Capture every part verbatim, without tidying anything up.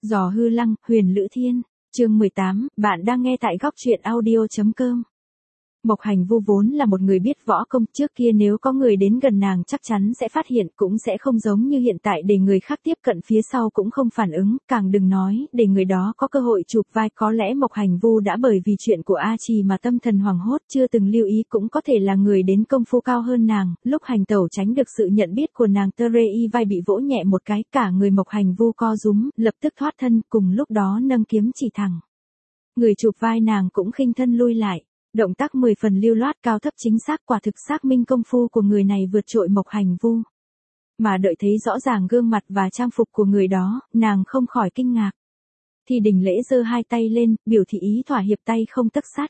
Giò hư lăng, Huyền Lữ Thiên, chương mười tám, bạn đang nghe tại góc truyện audio.com. Mộc Hành Vu vốn là một người biết võ công, trước kia nếu có người đến gần nàng chắc chắn sẽ phát hiện, cũng sẽ không giống như hiện tại để người khác tiếp cận phía sau cũng không phản ứng, càng đừng nói để người đó có cơ hội chụp vai. Có lẽ Mộc Hành Vu đã bởi vì chuyện của A Trì mà tâm thần hoảng hốt, chưa từng lưu ý, cũng có thể là người đến công phu cao hơn nàng, lúc hành tẩu tránh được sự nhận biết của nàng. Tơ rê y vai bị vỗ nhẹ một cái, cả người Mộc Hành Vu co rúm, lập tức thoát thân, cùng lúc đó nâng kiếm chỉ thẳng. Người chụp vai nàng cũng khinh thân lui lại. Động tác mười phần lưu loát, cao thấp chính xác, quả thực xác minh công phu của người này vượt trội Mộc Hành Vu. Mà đợi thấy rõ ràng gương mặt và trang phục của người đó, nàng không khỏi kinh ngạc. Thì Đình Lễ giơ hai tay lên, biểu thị ý thỏa hiệp, tay không tấc sắt.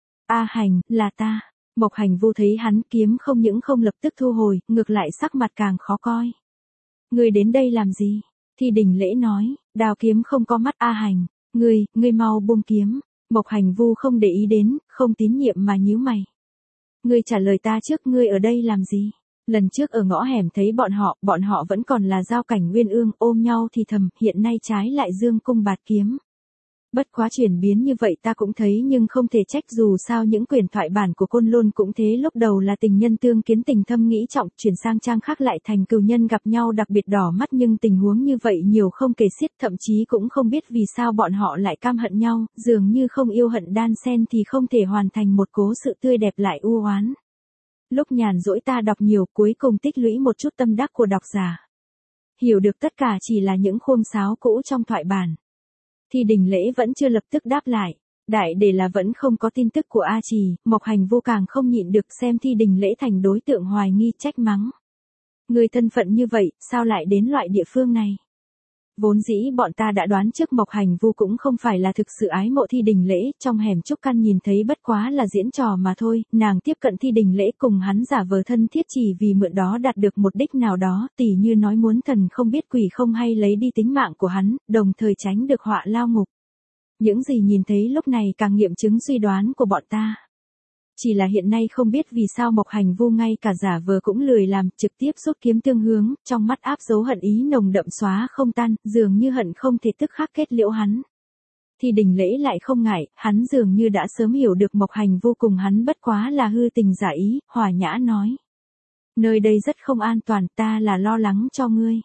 A Hành, là ta. Mộc Hành Vu thấy hắn kiếm không những không lập tức thu hồi, ngược lại sắc mặt càng khó coi. Ngươi đến đây làm gì? Thì Đình Lễ nói, đao kiếm không có mắt. A Hành, ngươi, ngươi mau buông kiếm. Mộc Hành Vu không để ý đến, không tín nhiệm mà nhíu mày. Ngươi trả lời ta trước, ngươi ở đây làm gì? Lần trước ở ngõ hẻm thấy bọn họ, bọn họ vẫn còn là giao cảnh uyên ương, ôm nhau thì thầm, hiện nay trái lại dương cung bạt kiếm. Bất quá chuyển biến như vậy ta cũng thấy, nhưng không thể trách, dù sao những quyển thoại bản của Côn Lôn cũng thế, lúc đầu là tình nhân tương kiến, tình thâm nghĩ trọng, chuyển sang trang khác lại thành cừu nhân gặp nhau đặc biệt đỏ mắt, nhưng tình huống như vậy nhiều không kể xiết, thậm chí cũng không biết vì sao bọn họ lại cam hận nhau, dường như không yêu hận đan xen thì không thể hoàn thành một cố sự tươi đẹp lại u oán. Lúc nhàn rỗi ta đọc nhiều, cuối cùng tích lũy một chút tâm đắc của độc giả. Hiểu được tất cả chỉ là những khuôn sáo cũ trong thoại bản. Thì Đình Lễ vẫn chưa lập tức đáp lại. Đại để là vẫn không có tin tức của A Trì, Mộc Hành Vu càng không nhịn được, xem Thi Đình Lễ thành đối tượng hoài nghi, trách mắng. Người thân phận như vậy, sao lại đến loại địa phương này? Vốn dĩ bọn ta đã đoán trước Mộc Hành Vu cũng không phải là thực sự ái mộ Thi Đình Lễ, trong hẻm Trúc Căn nhìn thấy bất quá là diễn trò mà thôi, nàng tiếp cận Thi Đình Lễ cùng hắn giả vờ thân thiết chỉ vì mượn đó đạt được một đích nào đó, tỉ như nói muốn thần không biết quỷ không hay lấy đi tính mạng của hắn, đồng thời tránh được họa lao ngục. Những gì nhìn thấy lúc này càng nghiệm chứng suy đoán của bọn ta. Chỉ là hiện nay không biết vì sao Mộc Hành Vu ngay cả giả vờ cũng lười làm, trực tiếp rút kiếm tương hướng, trong mắt áp dấu hận ý nồng đậm xóa không tan, dường như hận không thể tức khắc kết liễu hắn. Thì Đình Lễ lại không ngại, hắn dường như đã sớm hiểu được Mộc Hành Vu cùng hắn bất quá là hư tình giả ý, hòa nhã nói. Nơi đây rất không an toàn, ta là lo lắng cho ngươi.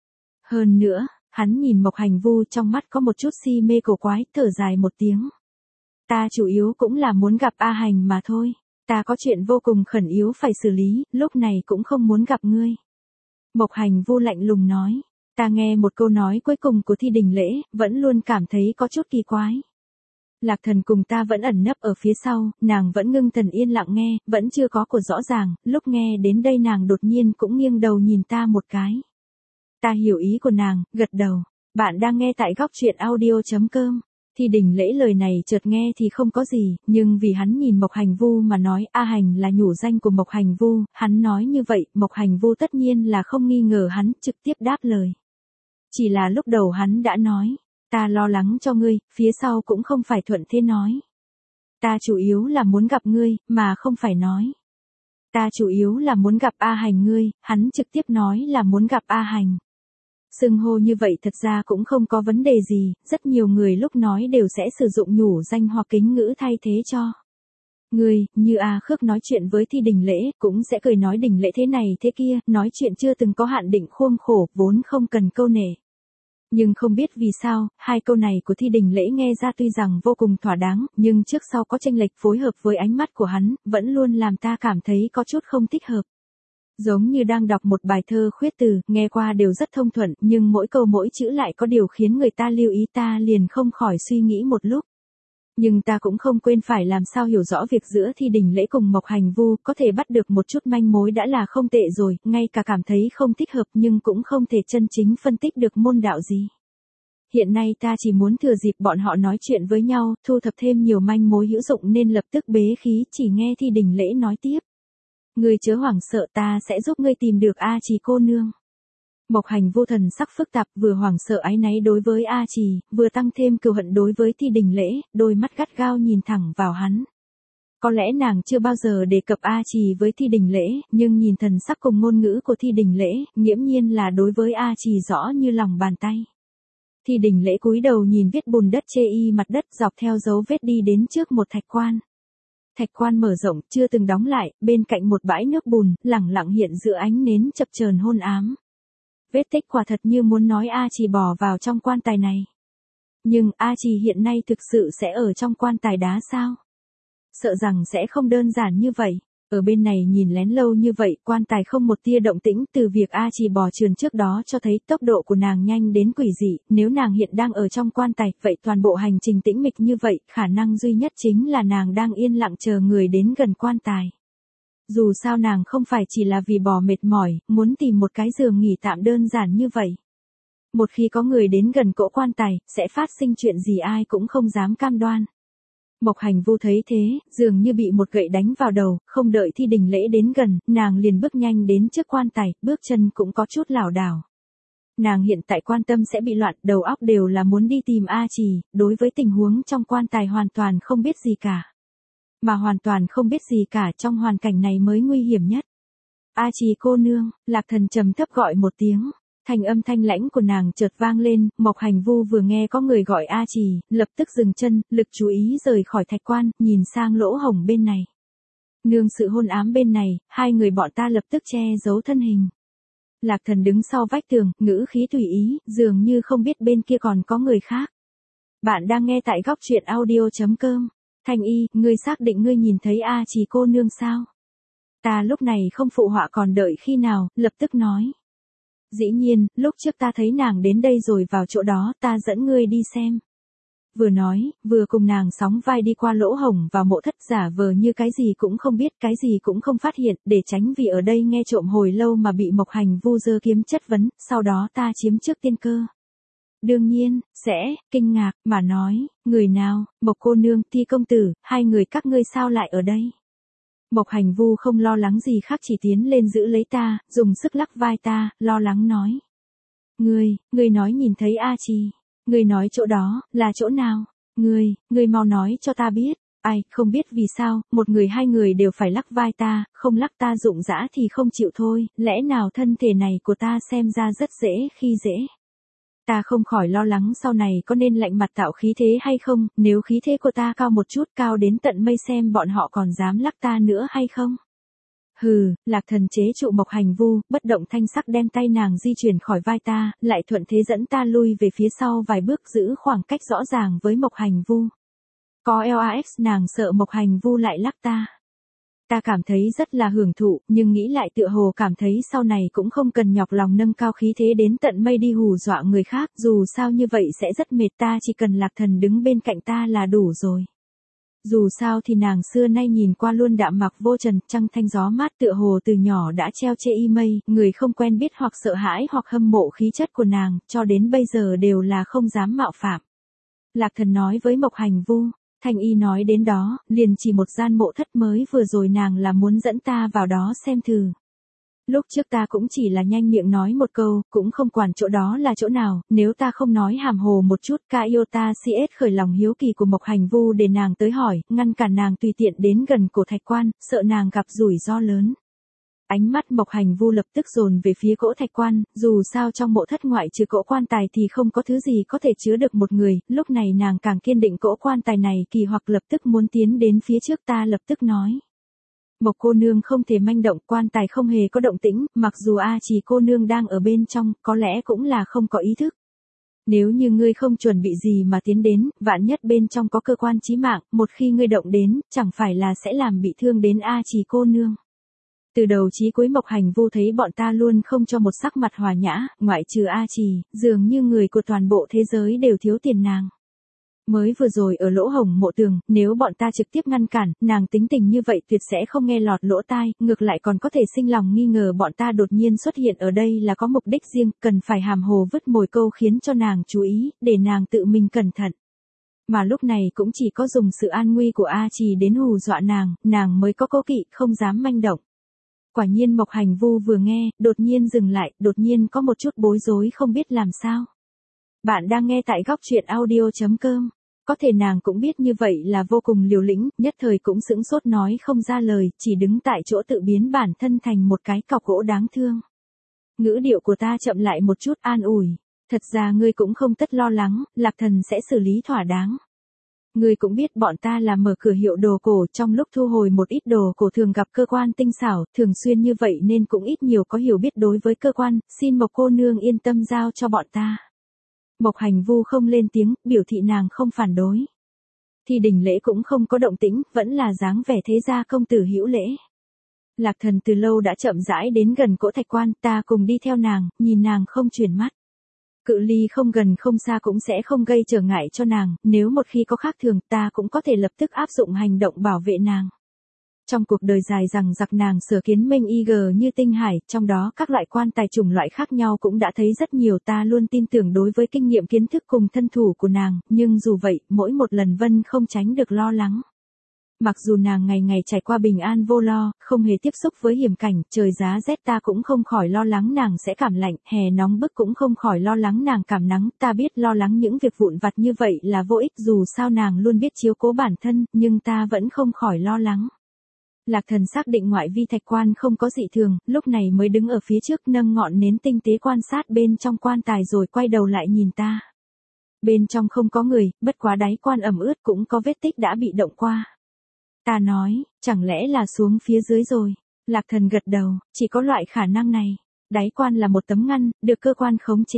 Hơn nữa, hắn nhìn Mộc Hành Vu trong mắt có một chút si mê cổ quái, thở dài một tiếng. Ta chủ yếu cũng là muốn gặp A Hành mà thôi. Ta có chuyện vô cùng khẩn yếu phải xử lý, lúc này cũng không muốn gặp ngươi. Mộc Hành Vu lạnh lùng nói. Ta nghe một câu nói cuối cùng của Thi Đình Lễ, vẫn luôn cảm thấy có chút kỳ quái. Lạc Thần cùng ta vẫn ẩn nấp ở phía sau, nàng vẫn ngưng thần yên lặng nghe, vẫn chưa có của rõ ràng, lúc nghe đến đây nàng đột nhiên cũng nghiêng đầu nhìn ta một cái. Ta hiểu ý của nàng, gật đầu. Bạn đang nghe tại góc truyện audio.com. Thì Đình Lễ lời này chợt nghe thì không có gì, nhưng vì hắn nhìn Mộc Hành Vu mà nói, A Hành là nhủ danh của Mộc Hành Vu, hắn nói như vậy, Mộc Hành Vu tất nhiên là không nghi ngờ hắn, trực tiếp đáp lời. Chỉ là lúc đầu hắn đã nói, ta lo lắng cho ngươi, phía sau cũng không phải thuận thế nói. Ta chủ yếu là muốn gặp ngươi, mà không phải nói. Ta chủ yếu là muốn gặp A Hành ngươi, hắn trực tiếp nói là muốn gặp A Hành. Xưng hô như vậy thật ra cũng không có vấn đề gì, rất nhiều người lúc nói đều sẽ sử dụng nhủ danh hoặc kính ngữ thay thế cho. Người, như A Khước nói chuyện với Thi Đình Lễ, cũng sẽ cười nói Đình Lễ thế này thế kia, nói chuyện chưa từng có hạn định khuôn khổ, vốn không cần câu nể. Nhưng không biết vì sao, hai câu này của Thi Đình Lễ nghe ra tuy rằng vô cùng thỏa đáng, nhưng trước sau có chênh lệch phối hợp với ánh mắt của hắn, vẫn luôn làm ta cảm thấy có chút không thích hợp. Giống như đang đọc một bài thơ khuyết từ, nghe qua đều rất thông thuận, nhưng mỗi câu mỗi chữ lại có điều khiến người ta lưu ý, ta liền không khỏi suy nghĩ một lúc. Nhưng ta cũng không quên phải làm sao hiểu rõ việc giữa Thi Đình Lễ cùng Mộc Hành Vu, có thể bắt được một chút manh mối đã là không tệ rồi, ngay cả cảm thấy không thích hợp nhưng cũng không thể chân chính phân tích được môn đạo gì. Hiện nay ta chỉ muốn thừa dịp bọn họ nói chuyện với nhau, thu thập thêm nhiều manh mối hữu dụng nên lập tức bế khí, chỉ nghe Thi Đình Lễ nói tiếp. Ngươi chớ hoảng sợ, ta sẽ giúp ngươi tìm được A Trì cô nương. Mộc Hành Vu thần sắc phức tạp, vừa hoảng sợ áy náy đối với A Trì, vừa tăng thêm cừu hận đối với Thi Đình Lễ, đôi mắt gắt gao nhìn thẳng vào hắn. Có lẽ nàng chưa bao giờ đề cập A Trì với Thi Đình Lễ, nhưng nhìn thần sắc cùng ngôn ngữ của Thi Đình Lễ, nghiễm nhiên là đối với A Trì rõ như lòng bàn tay. Thi Đình Lễ cúi đầu nhìn viết bùn đất chê y mặt đất, dọc theo dấu vết đi đến trước một thạch quan. Thạch quan mở rộng, chưa từng đóng lại, bên cạnh một bãi nước bùn, lẳng lặng hiện giữa ánh nến chập chờn hôn ám. Vết tích quả thật như muốn nói A Trì bỏ vào trong quan tài này. Nhưng A Trì hiện nay thực sự sẽ ở trong quan tài đá sao? Sợ rằng sẽ không đơn giản như vậy. Ở bên này nhìn lén lâu như vậy, quan tài không một tia động tĩnh, từ việc A Trì bò trườn trước đó cho thấy tốc độ của nàng nhanh đến quỷ dị, nếu nàng hiện đang ở trong quan tài, vậy toàn bộ hành trình tĩnh mịch như vậy, khả năng duy nhất chính là nàng đang yên lặng chờ người đến gần quan tài. Dù sao nàng không phải chỉ là vì bò mệt mỏi, muốn tìm một cái giường nghỉ tạm đơn giản như vậy. Một khi có người đến gần cỗ quan tài, sẽ phát sinh chuyện gì ai cũng không dám cam đoan. Mộc Hành Vu thấy thế, dường như bị một gậy đánh vào đầu, không đợi Thi Đình Lễ đến gần, nàng liền bước nhanh đến trước quan tài, bước chân cũng có chút lảo đảo. Nàng hiện tại quan tâm sẽ bị loạn, đầu óc đều là muốn đi tìm A Trì, đối với tình huống trong quan tài hoàn toàn không biết gì cả. Mà hoàn toàn không biết gì cả trong hoàn cảnh này mới nguy hiểm nhất. A Trì cô nương, Lạc Thần trầm thấp gọi một tiếng. Thanh âm thanh lãnh của nàng chợt vang lên, Mộc Hành Vu vừa nghe có người gọi A Trì, lập tức dừng chân, lực chú ý rời khỏi thạch quan, nhìn sang lỗ hổng bên này. Nương sự hôn ám bên này, hai người bọn ta lập tức che giấu thân hình. Lạc Thần đứng sau vách tường, ngữ khí tùy ý, dường như không biết bên kia còn có người khác. Bạn đang nghe tại góc truyện audio chấm com. Thanh Y, ngươi xác định ngươi nhìn thấy A Trì cô nương sao? Ta lúc này không phụ họa còn đợi khi nào, lập tức nói. Dĩ nhiên, lúc trước ta thấy nàng đến đây rồi vào chỗ đó, ta dẫn ngươi đi xem. Vừa nói, vừa cùng nàng sóng vai đi qua lỗ hổng vào mộ thất, giả vờ như cái gì cũng không biết, cái gì cũng không phát hiện, để tránh vì ở đây nghe trộm hồi lâu mà bị Mộc Hành Vu giơ kiếm chất vấn, sau đó ta chiếm trước tiên cơ. Đương nhiên, sẽ, kinh ngạc, mà nói, người nào, Mộc cô nương, Thi công tử, hai người các ngươi sao lại ở đây? Mộc Hành Vu không lo lắng gì khác, chỉ tiến lên giữ lấy ta, dùng sức lắc vai ta, lo lắng nói. Ngươi, ngươi nói nhìn thấy A Trì. Ngươi nói chỗ đó, là chỗ nào? Ngươi, ngươi mau nói cho ta biết. Ai, không biết vì sao, một người hai người đều phải lắc vai ta, không lắc ta rụng rã thì không chịu thôi, lẽ nào thân thể này của ta xem ra rất dễ khi dễ. Ta không khỏi lo lắng sau này có nên lạnh mặt tạo khí thế hay không, nếu khí thế của ta cao một chút, cao đến tận mây, xem bọn họ còn dám lắc ta nữa hay không. Hừ, Lạc Thần chế trụ Mộc Hành Vu, bất động thanh sắc đem tay nàng di chuyển khỏi vai ta, lại thuận thế dẫn ta lui về phía sau vài bước, giữ khoảng cách rõ ràng với Mộc Hành Vu. Có lờ a ích nàng sợ Mộc Hành Vu lại lắc ta. Ta cảm thấy rất là hưởng thụ, nhưng nghĩ lại tựa hồ cảm thấy sau này cũng không cần nhọc lòng nâng cao khí thế đến tận mây đi hù dọa người khác, dù sao như vậy sẽ rất mệt, ta chỉ cần Lạc Thần đứng bên cạnh ta là đủ rồi. Dù sao thì nàng xưa nay nhìn qua luôn đạm mặc vô trần, trăng thanh gió mát, tựa hồ từ nhỏ đã treo chê y mây, người không quen biết hoặc sợ hãi hoặc hâm mộ khí chất của nàng, cho đến bây giờ đều là không dám mạo phạm. Lạc Thần nói với Mộc Hành Vu. Thanh Y nói đến đó, liền chỉ một gian mộ thất mới vừa rồi nàng là muốn dẫn ta vào đó xem thử. Lúc trước ta cũng chỉ là nhanh miệng nói một câu, cũng không quản chỗ đó là chỗ nào, nếu ta không nói hàm hồ một chút, ca yêu ta si ết khởi lòng hiếu kỳ của Mộc Hành Vu để nàng tới hỏi, ngăn cản nàng tùy tiện đến gần cổ thạch quan, sợ nàng gặp rủi ro lớn. Ánh mắt Mộc Hành Vu lập tức dồn về phía cỗ thạch quan, dù sao trong mộ thất ngoại trừ cỗ quan tài thì không có thứ gì có thể chứa được một người, lúc này nàng càng kiên định cỗ quan tài này kỳ hoặc lập tức muốn tiến đến phía trước, ta lập tức nói. Mộc cô nương không thể manh động, quan tài không hề có động tĩnh, mặc dù A Trì cô nương đang ở bên trong, có lẽ cũng là không có ý thức. Nếu như ngươi không chuẩn bị gì mà tiến đến, vạn nhất bên trong có cơ quan chí mạng, một khi ngươi động đến, chẳng phải là sẽ làm bị thương đến A Trì cô nương. Từ đầu chí cuối Mộc Hành Vu thấy bọn ta luôn không cho một sắc mặt hòa nhã, ngoại trừ A Trì, dường như người của toàn bộ thế giới đều thiếu tiền nàng. Mới vừa rồi ở lỗ hổng mộ tường, nếu bọn ta trực tiếp ngăn cản, nàng tính tình như vậy tuyệt sẽ không nghe lọt lỗ tai, ngược lại còn có thể sinh lòng nghi ngờ bọn ta đột nhiên xuất hiện ở đây là có mục đích riêng, cần phải hàm hồ vứt mồi câu khiến cho nàng chú ý, để nàng tự mình cẩn thận. Mà lúc này cũng chỉ có dùng sự an nguy của A Trì đến hù dọa nàng, nàng mới có cố kỵ, không dám manh động. Quả nhiên Mộc Hành Vu vừa nghe, đột nhiên dừng lại, đột nhiên có một chút bối rối không biết làm sao. Bạn đang nghe tại góc truyện audio chấm com. Có thể nàng cũng biết như vậy là vô cùng liều lĩnh, nhất thời cũng sững sốt nói không ra lời, chỉ đứng tại chỗ tự biến bản thân thành một cái cọc gỗ đáng thương. Ngữ điệu của ta chậm lại một chút, an ủi. Thật ra ngươi cũng không tất lo lắng, Lạc Thần sẽ xử lý thỏa đáng. Ngươi cũng biết bọn ta là mở cửa hiệu đồ cổ, trong lúc thu hồi một ít đồ cổ thường gặp cơ quan tinh xảo, thường xuyên như vậy nên cũng ít nhiều có hiểu biết đối với cơ quan, xin Mộc cô nương yên tâm giao cho bọn ta. Mộc Hành Vu không lên tiếng, biểu thị nàng không phản đối. Thì Đình Lễ cũng không có động tĩnh, vẫn là dáng vẻ thế gia công tử hữu lễ. Lạc Thần từ lâu đã chậm rãi đến gần cỗ thạch quan, ta cùng đi theo nàng, nhìn nàng không chuyển mắt. Cự ly không gần không xa cũng sẽ không gây trở ngại cho nàng, nếu một khi có khác thường ta cũng có thể lập tức áp dụng hành động bảo vệ nàng. Trong cuộc đời dài rằng giặc nàng sở kiến minh y gờ như tinh hải, trong đó các loại quan tài chủng loại khác nhau cũng đã thấy rất nhiều, ta luôn tin tưởng đối với kinh nghiệm kiến thức cùng thân thủ của nàng, nhưng dù vậy, mỗi một lần Vân không tránh được lo lắng. Mặc dù nàng ngày ngày trải qua bình an vô lo, không hề tiếp xúc với hiểm cảnh, trời giá rét ta cũng không khỏi lo lắng nàng sẽ cảm lạnh, hè nóng bức cũng không khỏi lo lắng nàng cảm nắng, ta biết lo lắng những việc vụn vặt như vậy là vô ích, dù sao nàng luôn biết chiếu cố bản thân, nhưng ta vẫn không khỏi lo lắng. Lạc Thần xác định ngoại vi thạch quan không có dị thường, lúc này mới đứng ở phía trước nâng ngọn nến tinh tế quan sát bên trong quan tài rồi quay đầu lại nhìn ta. Bên trong không có người, bất quá đáy quan ẩm ướt cũng có vết tích đã bị động qua. Ta nói, chẳng lẽ là xuống phía dưới rồi. Lạc Thần gật đầu, chỉ có loại khả năng này. Đáy quan là một tấm ngăn, được cơ quan khống chế.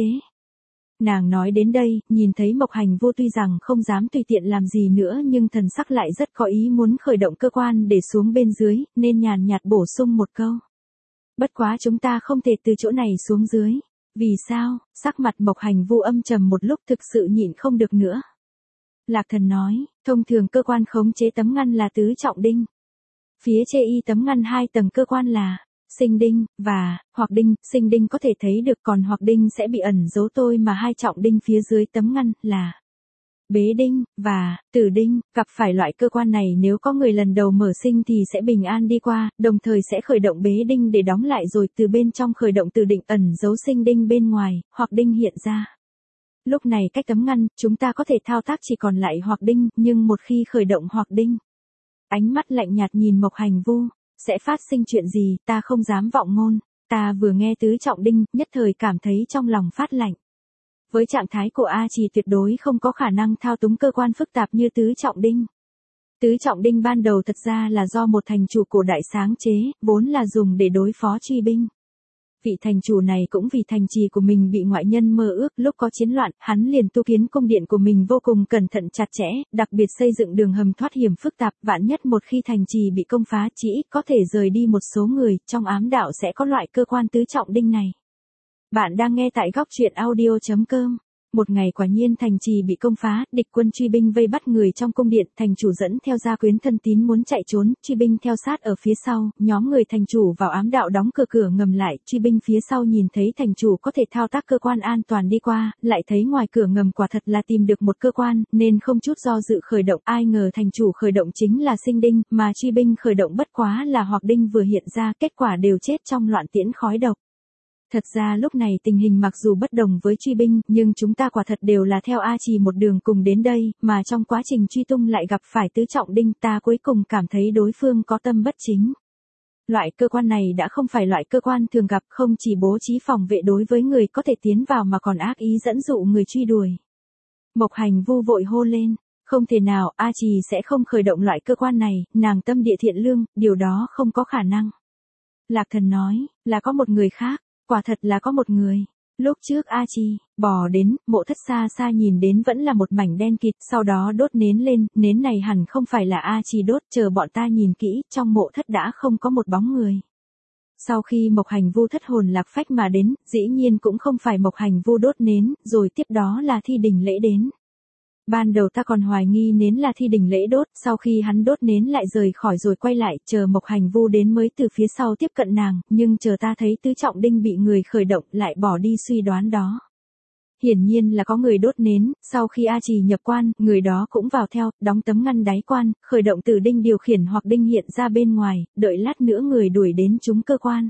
Nàng nói đến đây, nhìn thấy Mộc Hành Vô tuy rằng không dám tùy tiện làm gì nữa nhưng thần sắc lại rất có ý muốn khởi động cơ quan để xuống bên dưới, nên nhàn nhạt bổ sung một câu. Bất quá chúng ta không thể từ chỗ này xuống dưới. Vì sao? Sắc mặt Mộc Hành Vô âm trầm một lúc thực sự nhịn không được nữa. Lạc Thần nói, thông thường cơ quan khống chế tấm ngăn là tứ trọng đinh. Phía trên y tấm ngăn hai tầng cơ quan là sinh đinh, và, hoặc đinh, sinh đinh có thể thấy được còn hoặc đinh sẽ bị ẩn giấu tôi mà hai trọng đinh phía dưới tấm ngăn là bế đinh, và, tử đinh, gặp phải loại cơ quan này nếu có người lần đầu mở sinh thì sẽ bình an đi qua, đồng thời sẽ khởi động bế đinh để đóng lại rồi từ bên trong khởi động tử định ẩn giấu sinh đinh bên ngoài, hoặc đinh hiện ra. Lúc này cách tấm ngăn, chúng ta có thể thao tác chỉ còn lại hoặc đinh, nhưng một khi khởi động hoặc đinh. Ánh mắt lạnh nhạt nhìn Mộc Hành Vu, sẽ phát sinh chuyện gì, ta không dám vọng ngôn, ta vừa nghe tứ trọng đinh, nhất thời cảm thấy trong lòng phát lạnh. Với trạng thái của A Trì tuyệt đối không có khả năng thao túng cơ quan phức tạp như tứ trọng đinh. Tứ trọng đinh ban đầu thật ra là do một thành chủ cổ đại sáng chế, vốn là dùng để đối phó truy binh. Vị thành chủ này cũng vì thành trì của mình bị ngoại nhân mơ ước, lúc có chiến loạn, hắn liền tu kiến cung điện của mình vô cùng cẩn thận chặt chẽ, đặc biệt xây dựng đường hầm thoát hiểm phức tạp, vạn nhất một khi thành trì bị công phá chỉ ít có thể rời đi một số người, trong ám đạo sẽ có loại cơ quan tứ trọng đinh này. Bạn đang nghe tại góc truyện audio chấm com. Một ngày quả nhiên thành trì bị công phá, địch quân truy binh vây bắt người trong cung điện, thành chủ dẫn theo gia quyến thân tín muốn chạy trốn, truy binh theo sát ở phía sau, nhóm người thành chủ vào ám đạo đóng cửa cửa ngầm lại, truy binh phía sau nhìn thấy thành chủ có thể thao tác cơ quan an toàn đi qua, lại thấy ngoài cửa ngầm quả thật là tìm được một cơ quan, nên không chút do dự khởi động, ai ngờ thành chủ khởi động chính là sinh đinh, mà truy binh khởi động bất quá là hoặc đinh vừa hiện ra, kết quả đều chết trong loạn tiễn khói độc. Thật ra lúc này tình hình mặc dù bất đồng với truy binh, nhưng chúng ta quả thật đều là theo A Trì một đường cùng đến đây, mà trong quá trình truy tung lại gặp phải tứ trọng đinh, ta cuối cùng cảm thấy đối phương có tâm bất chính. Loại cơ quan này đã không phải loại cơ quan thường gặp, không chỉ bố trí phòng vệ đối với người có thể tiến vào mà còn ác ý dẫn dụ người truy đuổi. Mộc Hành Vu vội hô lên, không thể nào, A Trì sẽ không khởi động loại cơ quan này, nàng tâm địa thiện lương, điều đó không có khả năng. Lạc Thần nói, là có một người khác. Quả thật là có một người. Lúc trước A Trì bò đến, mộ thất xa xa nhìn đến vẫn là một mảnh đen kịt, sau đó đốt nến lên, nến này hẳn không phải là A Trì đốt, chờ bọn ta nhìn kỹ, trong mộ thất đã không có một bóng người. Sau khi Mộc Hành Vu thất hồn lạc phách mà đến, dĩ nhiên cũng không phải Mộc Hành Vu đốt nến, rồi tiếp đó là Thi Đình Lễ đến. Ban đầu ta còn hoài nghi nến là Thi Đình Lễ đốt, sau khi hắn đốt nến lại rời khỏi rồi quay lại, chờ Mộc Hành Vu đến mới từ phía sau tiếp cận nàng, nhưng chờ ta thấy tứ trọng đinh bị người khởi động lại bỏ đi suy đoán đó. Hiển nhiên là có người đốt nến, sau khi A Trì nhập quan, người đó cũng vào theo, đóng tấm ngăn đáy quan, khởi động tử đinh điều khiển hoặc đinh hiện ra bên ngoài, đợi lát nữa người đuổi đến trúng cơ quan.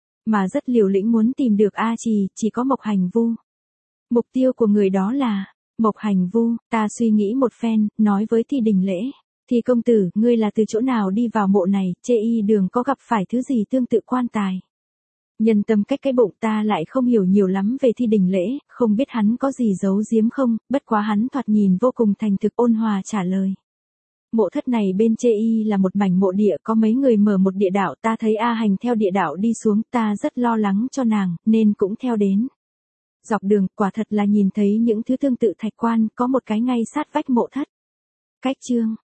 Mà rất liều lĩnh muốn tìm được A Trì, chỉ có Mộc Hành Vu. Mục tiêu của người đó là Mộc Hành Vu. Ta suy nghĩ một phen, nói với Thi Đình Lễ, Thi công tử, ngươi là từ chỗ nào đi vào mộ này, chê y đường có gặp phải thứ gì tương tự quan tài? Nhân tâm cách cái bụng ta lại không hiểu nhiều lắm về thi đình lễ, không biết hắn có gì giấu giếm không, bất quá hắn thoạt nhìn vô cùng thành thực ôn hòa trả lời. Mộ thất này bên chê y là một mảnh mộ địa, có mấy người mở một địa đạo, ta thấy A Hành theo địa đạo đi xuống, ta rất lo lắng cho nàng, nên cũng theo đến. Dọc đường, quả thật là nhìn thấy những thứ tương tự thạch quan, có một cái ngay sát vách mộ thất. Cách chương